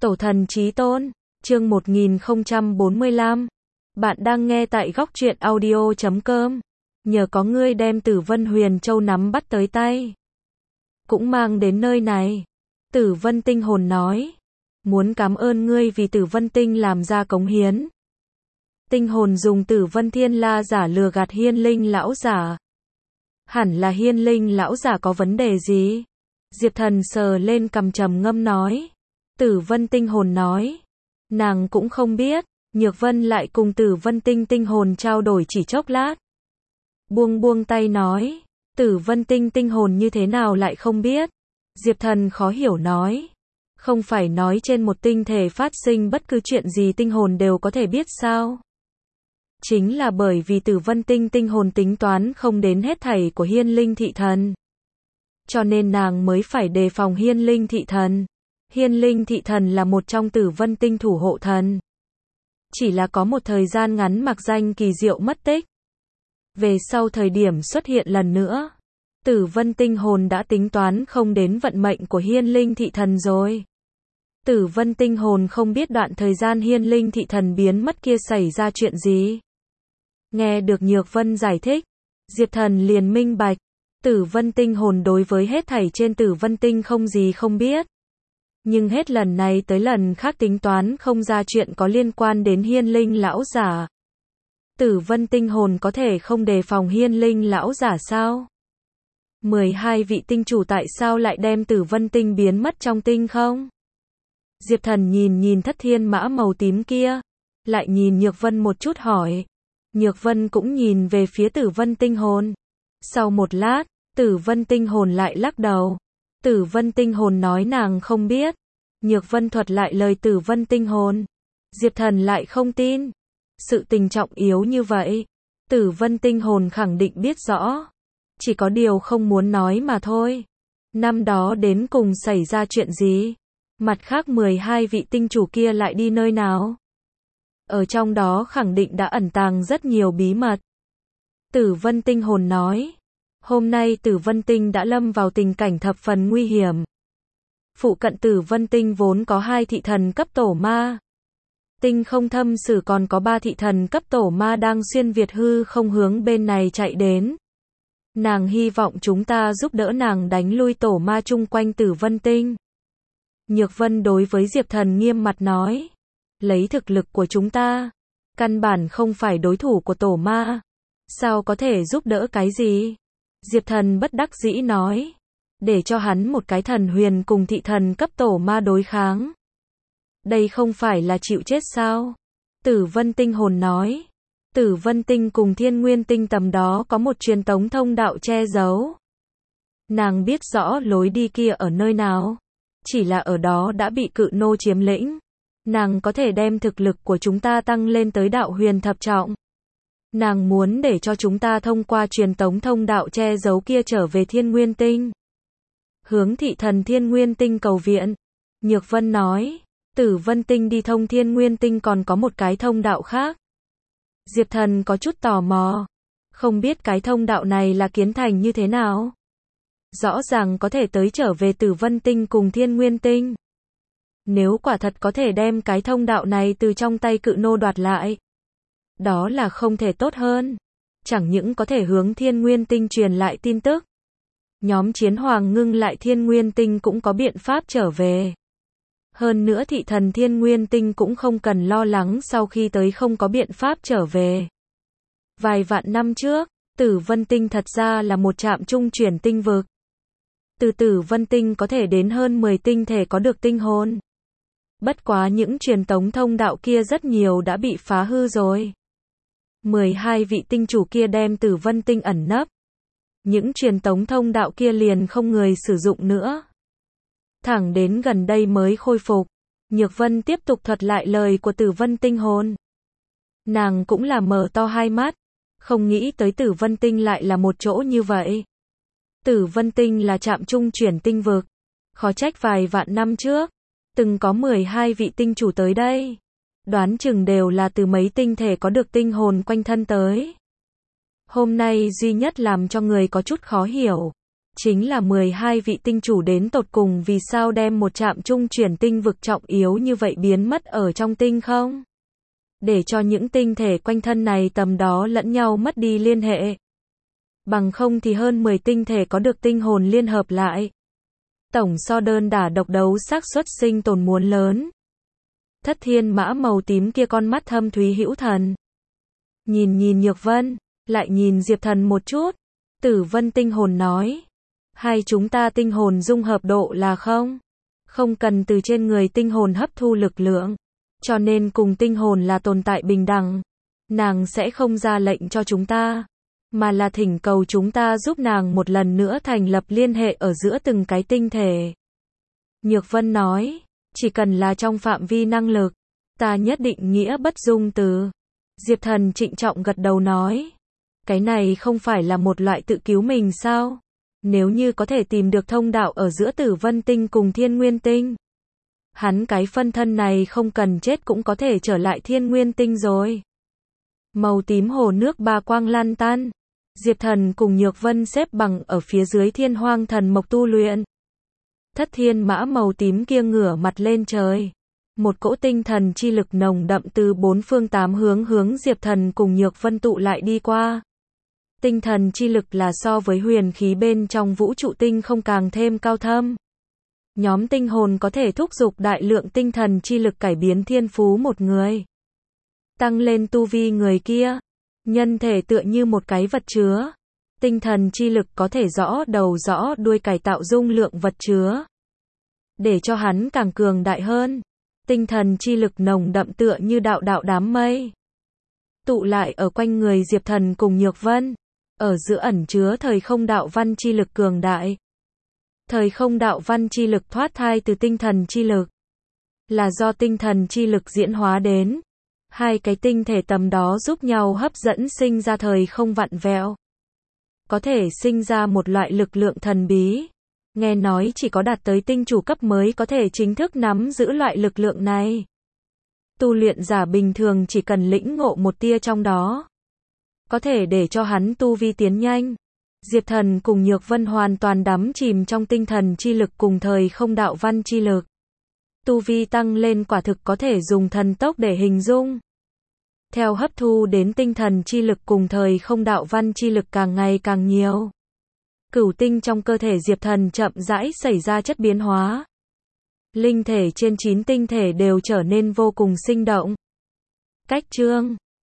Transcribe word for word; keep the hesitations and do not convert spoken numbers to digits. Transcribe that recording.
Tổ thần chí tôn, chương một nghìn không trăm bốn mươi lăm. Bạn đang nghe tại góc truyện audio chấm com. Nhờ có ngươi đem Tử Vân Huyền Châu nắm bắt tới tay, cũng mang đến nơi này. Tử Vân Tinh Hồn nói, muốn cảm ơn ngươi vì Tử Vân Tinh làm ra cống hiến. Tinh hồn dùng Tử Vân Thiên La giả lừa gạt Hiên Linh lão giả. Hẳn là Hiên Linh lão giả có vấn đề gì? Diệp Thần sờ lên cằm trầm ngâm nói. Tử Vân Tinh Hồn nói, nàng cũng không biết. Nhược Vân lại cùng Tử Vân Tinh Tinh Hồn trao đổi chỉ chốc lát. Buông buông tay nói, Tử Vân Tinh Tinh Hồn như thế nào lại không biết? Diệp Thần khó hiểu nói, không phải nói trên một tinh thể phát sinh bất cứ chuyện gì tinh hồn đều có thể biết sao? Chính là bởi vì Tử Vân Tinh Tinh Hồn tính toán không đến hết thảy của Hiên Linh thị thần, cho nên nàng mới phải đề phòng Hiên Linh thị thần. Hiên Linh thị thần là một trong Tử Vân Tinh thủ hộ thần. Chỉ là có một thời gian ngắn mặc danh kỳ diệu mất tích. Về sau thời điểm xuất hiện lần nữa, Tử Vân Tinh Hồn đã tính toán không đến vận mệnh của Hiên Linh thị thần rồi. Tử Vân Tinh Hồn không biết đoạn thời gian Hiên Linh thị thần biến mất kia xảy ra chuyện gì. Nghe được Nhược Vân giải thích, Diệp Thần liền minh bạch, Tử Vân Tinh Hồn đối với hết thảy trên Tử Vân Tinh không gì không biết. Nhưng hết lần này tới lần khác tính toán không ra chuyện có liên quan đến Hiên Linh lão giả. Tử Vân Tinh Hồn có thể không đề phòng Hiên Linh lão giả sao? mười hai vị tinh chủ tại sao lại đem Tử Vân Tinh biến mất trong tinh không? Diệp Thần nhìn nhìn thất thiên mã màu tím kia, lại nhìn Nhược Vân một chút hỏi. Nhược Vân cũng nhìn về phía Tử Vân Tinh Hồn. Sau một lát, Tử Vân Tinh Hồn lại lắc đầu. Tử Vân Tinh Hồn nói nàng không biết. Nhược Vân thuật lại lời Tử Vân Tinh Hồn. Diệp Thần lại không tin. Sự tình trọng yếu như vậy, Tử Vân Tinh Hồn khẳng định biết rõ. Chỉ có điều không muốn nói mà thôi. Năm đó đến cùng xảy ra chuyện gì? Mặt khác mười hai vị tinh chủ kia lại đi nơi nào? Ở trong đó khẳng định đã ẩn tàng rất nhiều bí mật. Tử Vân Tinh Hồn nói, hôm nay Tử Vân Tinh đã lâm vào tình cảnh thập phần nguy hiểm. Phụ cận Tử Vân Tinh vốn có hai thị thần cấp tổ ma. Tinh không thâm sử còn có ba thị thần cấp tổ ma đang xuyên việt hư không hướng bên này chạy đến. Nàng hy vọng chúng ta giúp đỡ nàng đánh lui tổ ma chung quanh Tử Vân Tinh. Nhược Vân đối với Diệp Thần nghiêm mặt nói, lấy thực lực của chúng ta, căn bản không phải đối thủ của tổ ma. Sao có thể giúp đỡ cái gì? Diệp Thần bất đắc dĩ nói, để cho hắn một cái thần huyền cùng thị thần cấp tổ ma đối kháng. Đây không phải là chịu chết sao? Tử Vân Tinh Hồn nói, Tử Vân Tinh cùng Thiên Nguyên Tinh tầm đó có một truyền tống thông đạo che giấu. Nàng biết rõ lối đi kia ở nơi nào, chỉ là ở đó đã bị cự nô chiếm lĩnh. Nàng có thể đem thực lực của chúng ta tăng lên tới đạo huyền thập trọng. Nàng muốn để cho chúng ta thông qua truyền tống thông đạo che giấu kia trở về Thiên Nguyên Tinh. Hướng thị thần Thiên Nguyên Tinh cầu viện. Nhược Vân nói, Tử Vân Tinh đi thông Thiên Nguyên Tinh còn có một cái thông đạo khác. Diệp Thần có chút tò mò, không biết cái thông đạo này là kiến thành như thế nào. Rõ ràng có thể tới trở về Tử Vân Tinh cùng Thiên Nguyên Tinh. Nếu quả thật có thể đem cái thông đạo này từ trong tay cự nô đoạt lại, đó là không thể tốt hơn. Chẳng những có thể hướng Thiên Nguyên Tinh truyền lại tin tức, nhóm chiến hoàng ngưng lại Thiên Nguyên Tinh cũng có biện pháp trở về. Hơn nữa thị thần Thiên Nguyên Tinh cũng không cần lo lắng sau khi tới không có biện pháp trở về. Vài vạn năm trước, Tử Vân Tinh thật ra là một trạm trung chuyển tinh vực. Từ Tử Vân Tinh có thể đến hơn mười tinh thể có được tinh hồn. Bất quá những truyền tống thông đạo kia rất nhiều đã bị phá hư rồi. mười hai vị tinh chủ kia đem Tử Vân Tinh ẩn nấp. Những truyền tống thông đạo kia liền không người sử dụng nữa. Thẳng đến gần đây mới khôi phục. Nhược Vân tiếp tục thuật lại lời của Tử Vân Tinh Hồn. Nàng cũng là mở to hai mắt, không nghĩ tới Tử Vân Tinh lại là một chỗ như vậy. Tử Vân Tinh là trạm trung chuyển tinh vực. Khó trách vài vạn năm trước, từng có mười hai vị tinh chủ tới đây. Đoán chừng đều là từ mấy tinh thể có được tinh hồn quanh thân tới. Hôm nay duy nhất làm cho người có chút khó hiểu, chính là mười hai vị tinh chủ đến tột cùng vì sao đem một trạm trung chuyển tinh vực trọng yếu như vậy biến mất ở trong tinh không? Để cho những tinh thể quanh thân này tầm đó lẫn nhau mất đi liên hệ. Bằng không thì hơn mười tinh thể có được tinh hồn liên hợp lại. Tổng so đơn đả độc đấu xác suất sinh tồn muốn lớn. Thất thiên mã màu tím kia con mắt thâm thúy hữu thần. Nhìn nhìn Nhược Vân, lại nhìn Diệp Thần một chút. Tử Vân tinh hồn nói. Hai chúng ta tinh hồn dung hợp độ là không? Không cần từ trên người tinh hồn hấp thu lực lượng. Cho nên cùng tinh hồn là tồn tại bình đẳng. Nàng sẽ không ra lệnh cho chúng ta. Mà là thỉnh cầu chúng ta giúp nàng một lần nữa thành lập liên hệ ở giữa từng cái tinh thể. Nhược Vân nói. Chỉ cần là trong phạm vi năng lực. Ta nhất định nghĩa bất dung từ. Diệp Thần trịnh trọng gật đầu nói. Cái này không phải là một loại tự cứu mình sao? Nếu như có thể tìm được thông đạo ở giữa Tử Vân tinh cùng Thiên Nguyên tinh. Hắn cái phân thân này không cần chết cũng có thể trở lại Thiên Nguyên tinh rồi. Màu tím hồ nước ba quang lan tan. Diệp Thần cùng Nhược Vân xếp bằng ở phía dưới Thiên Hoang thần mộc tu luyện. Thất thiên mã màu tím kia ngửa mặt lên trời. Một cỗ tinh thần chi lực nồng đậm từ bốn phương tám hướng hướng Diệp Thần cùng Nhược Vân tụ lại đi qua. Tinh thần chi lực là so với huyền khí bên trong vũ trụ tinh không càng thêm cao thâm. Nhóm tinh hồn có thể thúc giục đại lượng tinh thần chi lực cải biến thiên phú một người. Tăng lên tu vi người kia. Nhân thể tựa như một cái vật chứa. Tinh thần chi lực có thể rõ đầu rõ đuôi cải tạo dung lượng vật chứa. Để cho hắn càng cường đại hơn. Tinh thần chi lực nồng đậm tựa như đạo đạo đám mây. Tụ lại ở quanh người Diệp Thần cùng Nhược Vân. Ở giữa ẩn chứa thời không đạo văn chi lực cường đại. Thời không đạo văn chi lực thoát thai từ tinh thần chi lực. Là do tinh thần chi lực diễn hóa đến. Hai cái tinh thể tầm đó giúp nhau hấp dẫn sinh ra thời không vặn vẹo. Có thể sinh ra một loại lực lượng thần bí. Nghe nói chỉ có đạt tới tinh chủ cấp mới có thể chính thức nắm giữ loại lực lượng này. Tu luyện giả bình thường chỉ cần lĩnh ngộ một tia trong đó. Có thể để cho hắn tu vi tiến nhanh. Diệp Thần cùng Nhược Vân hoàn toàn đắm chìm trong tinh thần chi lực cùng thời không đạo văn chi lực. Tu vi tăng lên quả thực có thể dùng thần tốc để hình dung. Theo hấp thu đến tinh thần chi lực cùng thời không đạo văn chi lực càng ngày càng nhiều. Cửu tinh trong cơ thể Diệp Thần chậm rãi xảy ra chất biến hóa. Linh thể trên chín tinh thể đều trở nên vô cùng sinh động. Cách chương